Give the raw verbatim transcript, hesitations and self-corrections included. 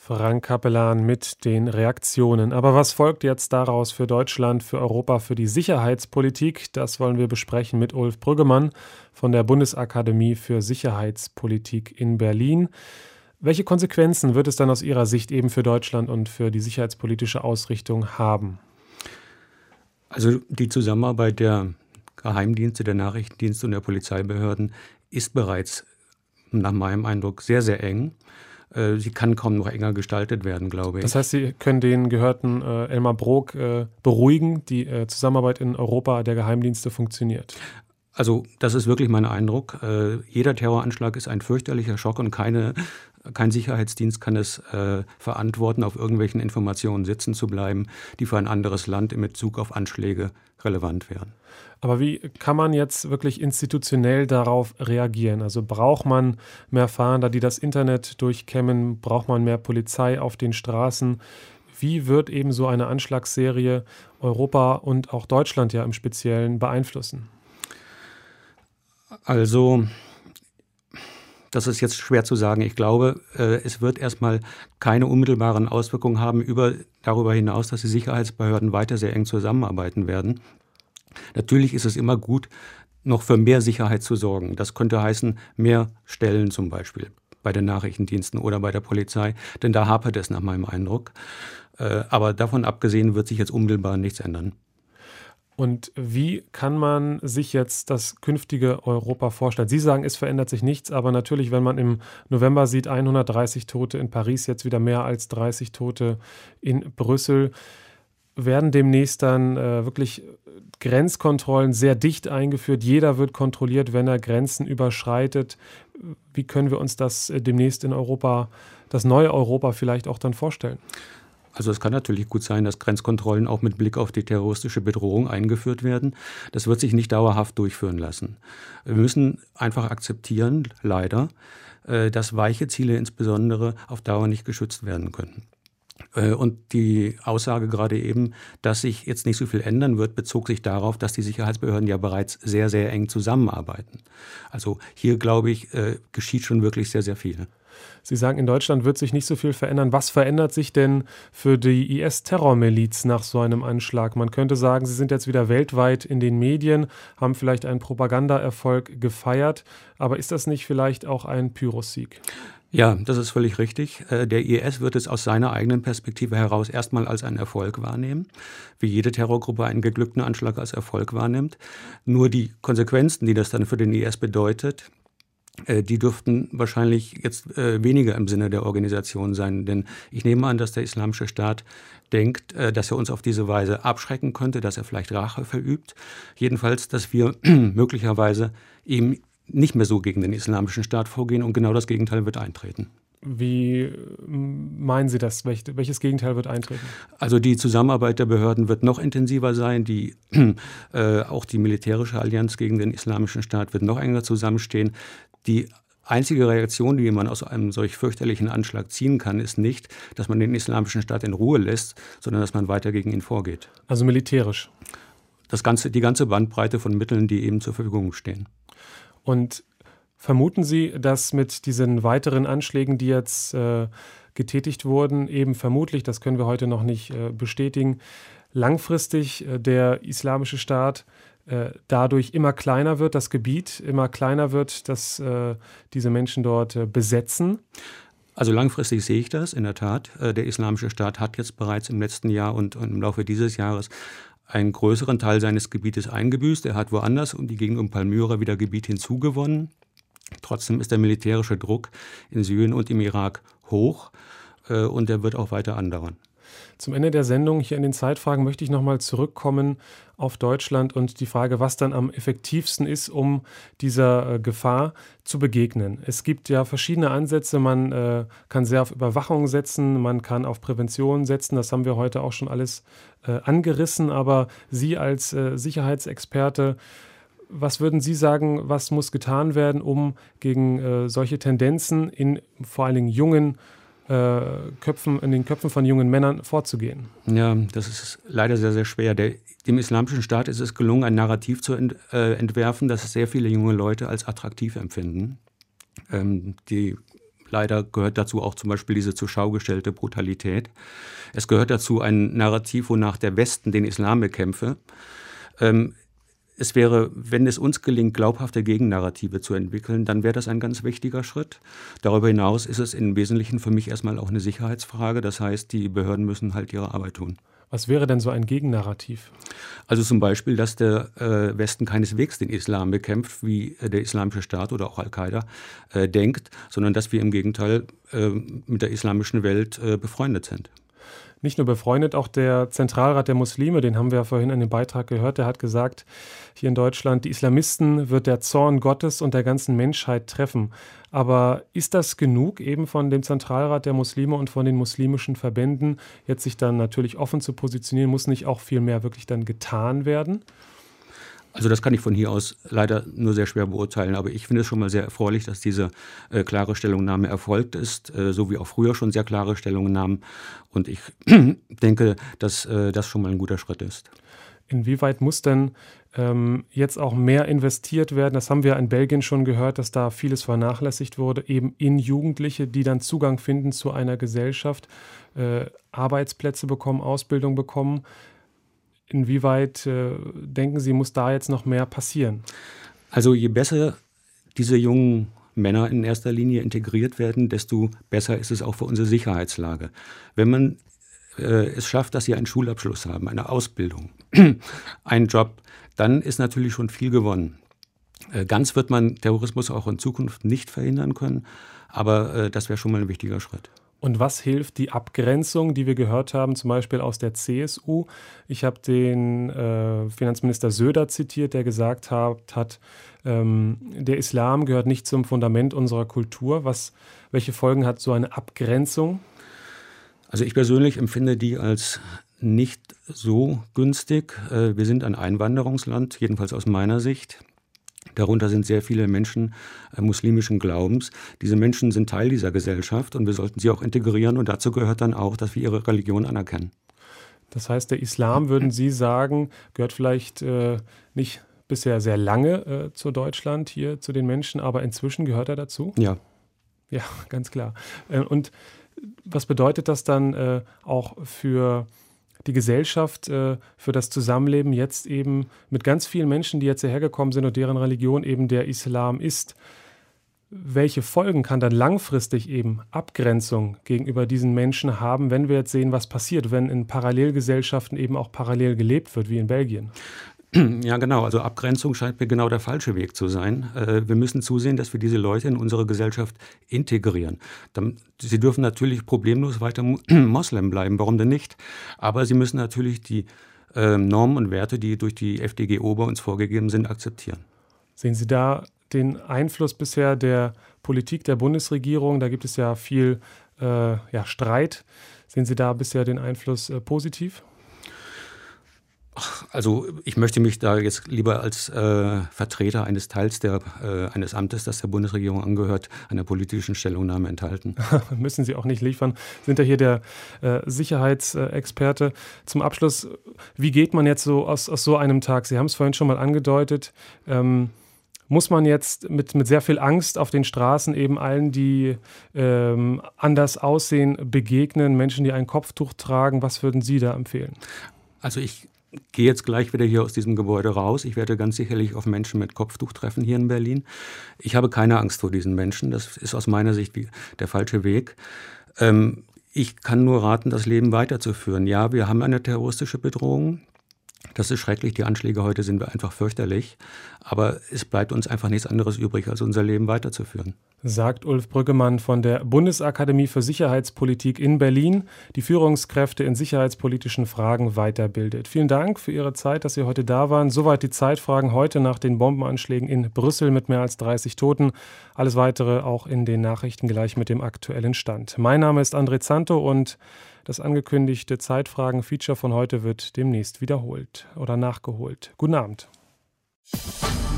Frank Capellan mit den Reaktionen. Aber was folgt jetzt daraus für Deutschland, für Europa, für die Sicherheitspolitik? Das wollen wir besprechen mit Ulf Brüggemann von der Bundesakademie für Sicherheitspolitik in Berlin. Welche Konsequenzen wird es dann aus Ihrer Sicht eben für Deutschland und für die sicherheitspolitische Ausrichtung haben? Also die Zusammenarbeit der Geheimdienste, der Nachrichtendienste und der Polizeibehörden ist bereits nach meinem Eindruck sehr, sehr eng. Sie kann kaum noch enger gestaltet werden, glaube ich. Das heißt, Sie können den gehörten äh, Elmar Brok äh, beruhigen, die äh, Zusammenarbeit in Europa der Geheimdienste funktioniert? Also das ist wirklich mein Eindruck. Äh, jeder Terroranschlag ist ein fürchterlicher Schock und keine, kein Sicherheitsdienst kann es äh, verantworten, auf irgendwelchen Informationen sitzen zu bleiben, die für ein anderes Land in Bezug auf Anschläge relevant wären. Aber wie kann man jetzt wirklich institutionell darauf reagieren? Also braucht man mehr Fahnder, die das Internet durchkämmen? Braucht man mehr Polizei auf den Straßen? Wie wird eben so eine Anschlagsserie Europa und auch Deutschland ja im Speziellen beeinflussen? Also, das ist jetzt schwer zu sagen. Ich glaube, es wird erstmal keine unmittelbaren Auswirkungen haben über, darüber hinaus, dass die Sicherheitsbehörden weiter sehr eng zusammenarbeiten werden. Natürlich ist es immer gut, noch für mehr Sicherheit zu sorgen. Das könnte heißen, mehr Stellen zum Beispiel bei den Nachrichtendiensten oder bei der Polizei, denn da hapert es nach meinem Eindruck. Aber davon abgesehen wird sich jetzt unmittelbar nichts ändern. Und wie kann man sich jetzt das künftige Europa vorstellen? Sie sagen, es verändert sich nichts, aber natürlich, wenn man im November sieht, hundertdreißig Tote in Paris, jetzt wieder mehr als dreißig Tote in Brüssel, werden demnächst dann äh, wirklich Grenzkontrollen sehr dicht eingeführt. Jeder wird kontrolliert, wenn er Grenzen überschreitet. Wie können wir uns das äh, demnächst in Europa, das neue Europa vielleicht auch dann vorstellen? Also es kann natürlich gut sein, dass Grenzkontrollen auch mit Blick auf die terroristische Bedrohung eingeführt werden. Das wird sich nicht dauerhaft durchführen lassen. Wir müssen einfach akzeptieren, leider, äh, dass weiche Ziele insbesondere auf Dauer nicht geschützt werden können. Und die Aussage gerade eben, dass sich jetzt nicht so viel ändern wird, bezog sich darauf, dass die Sicherheitsbehörden ja bereits sehr, sehr eng zusammenarbeiten. Also hier, glaube ich, geschieht schon wirklich sehr, sehr viel. Sie sagen, in Deutschland wird sich nicht so viel verändern. Was verändert sich denn für die I S-Terrormiliz nach so einem Anschlag? Man könnte sagen, sie sind jetzt wieder weltweit in den Medien, haben vielleicht einen Propagandaerfolg gefeiert. Aber ist das nicht vielleicht auch ein Pyrrhussieg? Ja, das ist völlig richtig. Der I S wird es aus seiner eigenen Perspektive heraus erstmal als einen Erfolg wahrnehmen, wie jede Terrorgruppe einen geglückten Anschlag als Erfolg wahrnimmt. Nur die Konsequenzen, die das dann für den I S bedeutet, die dürften wahrscheinlich jetzt weniger im Sinne der Organisation sein. Denn ich nehme an, dass der Islamische Staat denkt, dass er uns auf diese Weise abschrecken könnte, dass er vielleicht Rache verübt. Jedenfalls, dass wir möglicherweise ihm nicht mehr so gegen den Islamischen Staat vorgehen und genau das Gegenteil wird eintreten. Wie meinen Sie das? Welch, welches Gegenteil wird eintreten? Also die Zusammenarbeit der Behörden wird noch intensiver sein. Die, äh, auch die militärische Allianz gegen den Islamischen Staat wird noch enger zusammenstehen. Die einzige Reaktion, die man aus einem solch fürchterlichen Anschlag ziehen kann, ist nicht, dass man den Islamischen Staat in Ruhe lässt, sondern dass man weiter gegen ihn vorgeht. Also militärisch? Das ganze, die ganze Bandbreite von Mitteln, die eben zur Verfügung stehen. Und vermuten Sie, dass mit diesen weiteren Anschlägen, die jetzt äh, getätigt wurden, eben vermutlich, das können wir heute noch nicht äh, bestätigen, langfristig äh, der Islamische Staat äh, dadurch immer kleiner wird, das Gebiet immer kleiner wird, dass äh, diese Menschen dort äh, besetzen? Also langfristig sehe ich das, in der Tat. Äh, der Islamische Staat hat jetzt bereits im letzten Jahr und, und im Laufe dieses Jahres einen größeren Teil seines Gebietes eingebüßt. Er hat woanders um die Gegend um Palmyra wieder Gebiet hinzugewonnen. Trotzdem ist der militärische Druck in Syrien und im Irak hoch äh, und der wird auch weiter andauern. Zum Ende der Sendung hier in den Zeitfragen möchte ich nochmal zurückkommen auf Deutschland und die Frage, was dann am effektivsten ist, um dieser äh, Gefahr zu begegnen. Es gibt ja verschiedene Ansätze. Man äh, kann sehr auf Überwachung setzen, man kann auf Prävention setzen. Das haben wir heute auch schon alles äh, angerissen. Aber Sie als äh, Sicherheitsexperte, was würden Sie sagen, was muss getan werden, um gegen äh, solche Tendenzen in vor allen Dingen jungen Äh, Köpfen, in den Köpfen von jungen Männern vorzugehen? Ja, das ist leider sehr, sehr schwer. Der, dem Islamischen Staat ist es gelungen, ein Narrativ zu ent, äh, entwerfen, das sehr viele junge Leute als attraktiv empfinden. Ähm, die leider gehört dazu auch zum Beispiel diese zur Schau gestellte Brutalität. Es gehört dazu ein Narrativ, wonach der Westen den Islam bekämpfe. Ähm, Es wäre, wenn es uns gelingt, glaubhafte Gegennarrative zu entwickeln, dann wäre das ein ganz wichtiger Schritt. Darüber hinaus ist es im Wesentlichen für mich erstmal auch eine Sicherheitsfrage. Das heißt, die Behörden müssen halt ihre Arbeit tun. Was wäre denn so ein Gegennarrativ? Also zum Beispiel, dass der äh, Westen keineswegs den Islam bekämpft, wie äh, der Islamische Staat oder auch Al-Qaida äh, denkt, sondern dass wir im Gegenteil äh, mit der islamischen Welt äh, befreundet sind. Nicht nur befreundet, auch der Zentralrat der Muslime, den haben wir ja vorhin in dem Beitrag gehört, der hat gesagt, hier in Deutschland, die Islamisten wird der Zorn Gottes und der ganzen Menschheit treffen. Aber ist das genug eben von dem Zentralrat der Muslime und von den muslimischen Verbänden, jetzt sich dann natürlich offen zu positionieren, muss nicht auch viel mehr wirklich dann getan werden? Also das kann ich von hier aus leider nur sehr schwer beurteilen, aber ich finde es schon mal sehr erfreulich, dass diese äh, klare Stellungnahme erfolgt ist, äh, so wie auch früher schon sehr klare Stellungnahmen. Und ich denke, dass äh, das schon mal ein guter Schritt ist. Inwieweit muss denn ähm, jetzt auch mehr investiert werden? Das haben wir in Belgien schon gehört, dass da vieles vernachlässigt wurde, eben in Jugendliche, die dann Zugang finden zu einer Gesellschaft, äh, Arbeitsplätze bekommen, Ausbildung bekommen. Inwieweit, äh, denken Sie, muss da jetzt noch mehr passieren? Also je besser diese jungen Männer in erster Linie integriert werden, desto besser ist es auch für unsere Sicherheitslage. Wenn man äh, es schafft, dass sie einen Schulabschluss haben, eine Ausbildung, einen Job, dann ist natürlich schon viel gewonnen. Äh, ganz wird man Terrorismus auch in Zukunft nicht verhindern können, aber äh, das wäre schon mal ein wichtiger Schritt. Und was hilft die Abgrenzung, die wir gehört haben, zum Beispiel aus der C S U? Ich habe den äh, Finanzminister Söder zitiert, der gesagt hat, hat ähm, der Islam gehört nicht zum Fundament unserer Kultur. Was, welche Folgen hat so eine Abgrenzung? Also ich persönlich empfinde die als nicht so günstig. Äh, wir sind ein Einwanderungsland, jedenfalls aus meiner Sicht. Darunter sind sehr viele Menschen äh, muslimischen Glaubens. Diese Menschen sind Teil dieser Gesellschaft und wir sollten sie auch integrieren. Und dazu gehört dann auch, dass wir ihre Religion anerkennen. Das heißt, der Islam, würden Sie sagen, gehört vielleicht äh, nicht bisher sehr lange äh, zu Deutschland, hier zu den Menschen, aber inzwischen gehört er dazu? Ja. Ja, ganz klar. Äh, und was bedeutet das dann äh, auch für die Gesellschaft, äh, für das Zusammenleben jetzt eben mit ganz vielen Menschen, die jetzt hierher gekommen sind und deren Religion eben der Islam ist? Welche Folgen kann dann langfristig eben Abgrenzung gegenüber diesen Menschen haben, wenn wir jetzt sehen, was passiert, wenn in Parallelgesellschaften eben auch parallel gelebt wird, wie in Belgien? Ja, genau. Also Abgrenzung scheint mir genau der falsche Weg zu sein. Wir müssen zusehen, dass wir diese Leute in unsere Gesellschaft integrieren. Sie dürfen natürlich problemlos weiter Moslem bleiben, warum denn nicht? Aber sie müssen natürlich die Normen und Werte, die durch die F D G O bei uns vorgegeben sind, akzeptieren. Sehen Sie da den Einfluss bisher der Politik der Bundesregierung? Da gibt es ja viel äh, ja, Streit. Sehen Sie da bisher den Einfluss äh, positiv? Also ich möchte mich da jetzt lieber als äh, Vertreter eines Teils der, äh, eines Amtes, das der Bundesregierung angehört, einer politischen Stellungnahme enthalten. Müssen Sie auch nicht liefern. Sind ja hier der äh, Sicherheitsexperte. Zum Abschluss, wie geht man jetzt so aus, aus so einem Tag? Sie haben es vorhin schon mal angedeutet. Ähm, muss man jetzt mit, mit sehr viel Angst auf den Straßen eben allen, die ähm, anders aussehen, begegnen, Menschen, die ein Kopftuch tragen? Was würden Sie da empfehlen? Also ich gehe jetzt gleich wieder hier aus diesem Gebäude raus. Ich werde ganz sicherlich auf Menschen mit Kopftuch treffen hier in Berlin. Ich habe keine Angst vor diesen Menschen. Das ist aus meiner Sicht der falsche Weg. Ähm, ich kann nur raten, das Leben weiterzuführen. Ja, wir haben eine terroristische Bedrohung. Das ist schrecklich. Die Anschläge heute sind einfach fürchterlich. Aber es bleibt uns einfach nichts anderes übrig, als unser Leben weiterzuführen. Sagt Ulf Brüggemann von der Bundesakademie für Sicherheitspolitik in Berlin, die Führungskräfte in sicherheitspolitischen Fragen weiterbildet. Vielen Dank für Ihre Zeit, dass Sie heute da waren. Soweit die Zeitfragen heute nach den Bombenanschlägen in Brüssel mit mehr als dreißig Toten. Alles Weitere auch in den Nachrichten gleich mit dem aktuellen Stand. Mein Name ist André Zanto und das angekündigte Zeitfragen-Feature von heute wird demnächst wiederholt oder nachgeholt. Guten Abend.